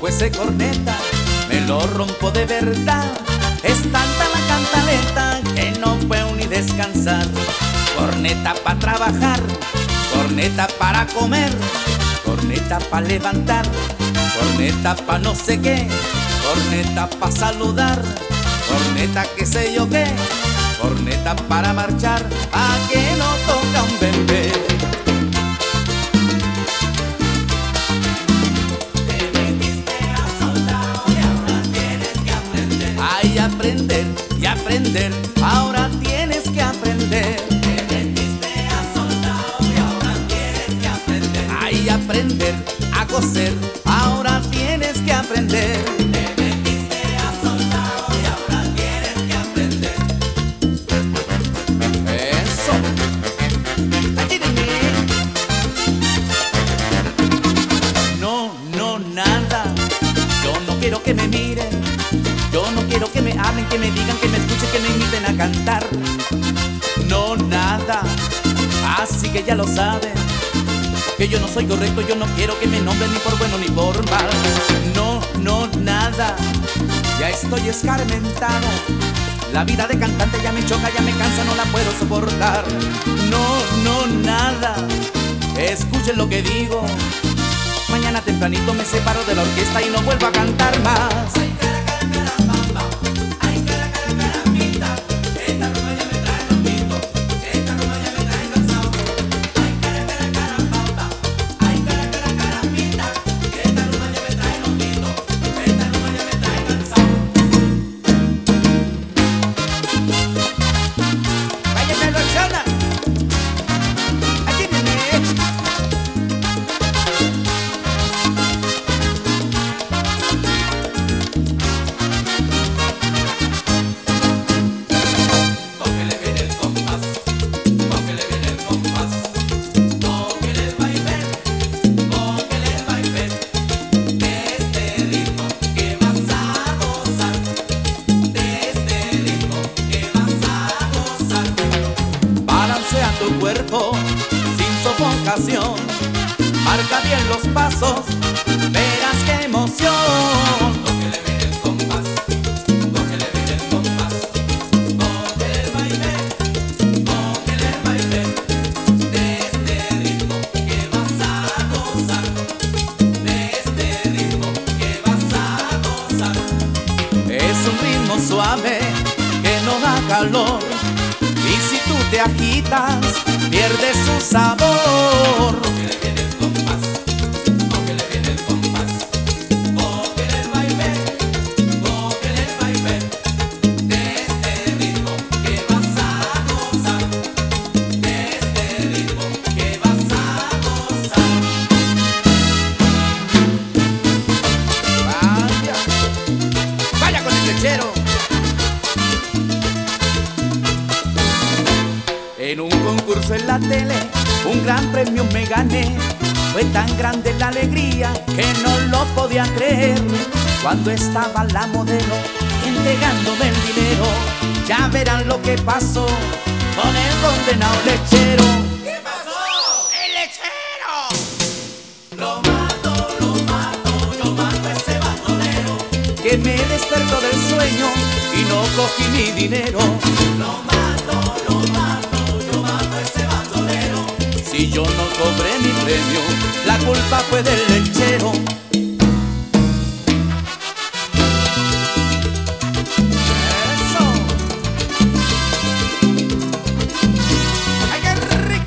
fuese corneta, me lo rompo de verdad. Es tanta la cantaleta que no puedo ni descansar. Corneta pa' trabajar, corneta para comer, corneta pa' levantar, corneta pa' no sé qué, corneta pa' saludar, corneta qué sé yo qué, corneta para marchar, a que no toca un bebé. Te metiste a soldado y ahora tienes que aprender. Ay, aprender y aprender, ahora tienes que aprender. Te metiste a soldado y ahora tienes que aprender. Ay, aprender a coser, ahora tienes que aprender. Te metiste a soldado y ahora tienes que aprender. Eso. Ayúdenme. No, no, nada. Yo no quiero que me miren. Yo no quiero que me hablen, que me digan, que me escuchen, que me inviten a cantar. No, nada. Así que ya lo saben, que yo no soy correcto, yo no quiero que me nombren ni por bueno ni por mal. No, no, nada. Ya estoy escarmentado. La vida de cantante ya me choca, ya me cansa, no la puedo soportar. No, no, nada. Escuchen lo que digo. Mañana tempranito me separo de la orquesta y no vuelvo a cantar más. Ay, cara, cara, cara, bamba. Ay, cara, cara, caramita. Esta rumba ya me trae loquito. Esta rumba ya me trae cansado. Ay, cara, cara, cara, bamba. Ay, cara, cara, caramita. Esta rumba ya me trae loquito. Esta rumba ya me trae cansado. ¡Váyase a la zona! ¡Ayúdenme! Tóquele bien el compás. Tóquele bien el compás. Tóquele el vaivén. Tóquele el vaivén. De este ritmo que vas a gozar. De este ritmo que vas a gozar. Balancea tu cuerpo sin sofocación. Marca bien los pasos, verás qué emoción. Tóquele bien el compás. Tóquele bien el compás. Tóquele el vaivén. Tóquele el vaivén. De este ritmo que vas a gozar. De este ritmo que vas a gozar. Es un ritmo suave que no da calor. Y si tú te agitas, pierdes su sabor. Tóquele bien el compás. Tóquele bien el compás. Tóquele el vaivén. Tóquele el vaivén. De este ritmo que vas a gozar. De este ritmo que vas a gozar. Vaya, vaya con el lechero. En un concurso en la tele, un gran premio me gané. Fue tan grande la alegría que no lo podía creer. Cuando estaba la modelo entregándome el dinero, ya verán lo que pasó con el condenado lechero. ¿Qué pasó? ¡El lechero! Lo mato ese bandolero. Que me despertó del sueño y no cogí mi dinero. Lo mato ese bandolero. Si yo no cobré mi premio, la culpa fue del lechero. Eso. ¡Ay, qué rico!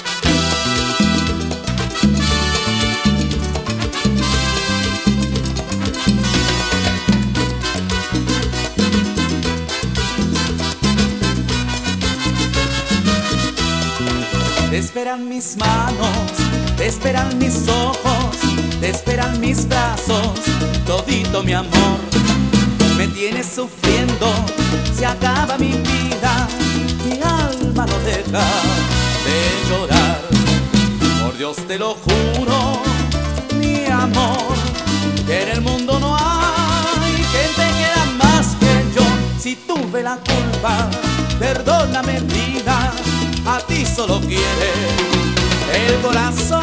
Te esperan mis manos, te esperan mis ojos, te esperan mis brazos, todito mi amor. Me tienes sufriendo, se acaba mi vida, mi alma no deja de llorar. Por Dios te lo juro, mi amor, que en el mundo no hay quien te quiera más que yo. Si tuve la culpa, perdóname vida, a ti solo quiere el corazón.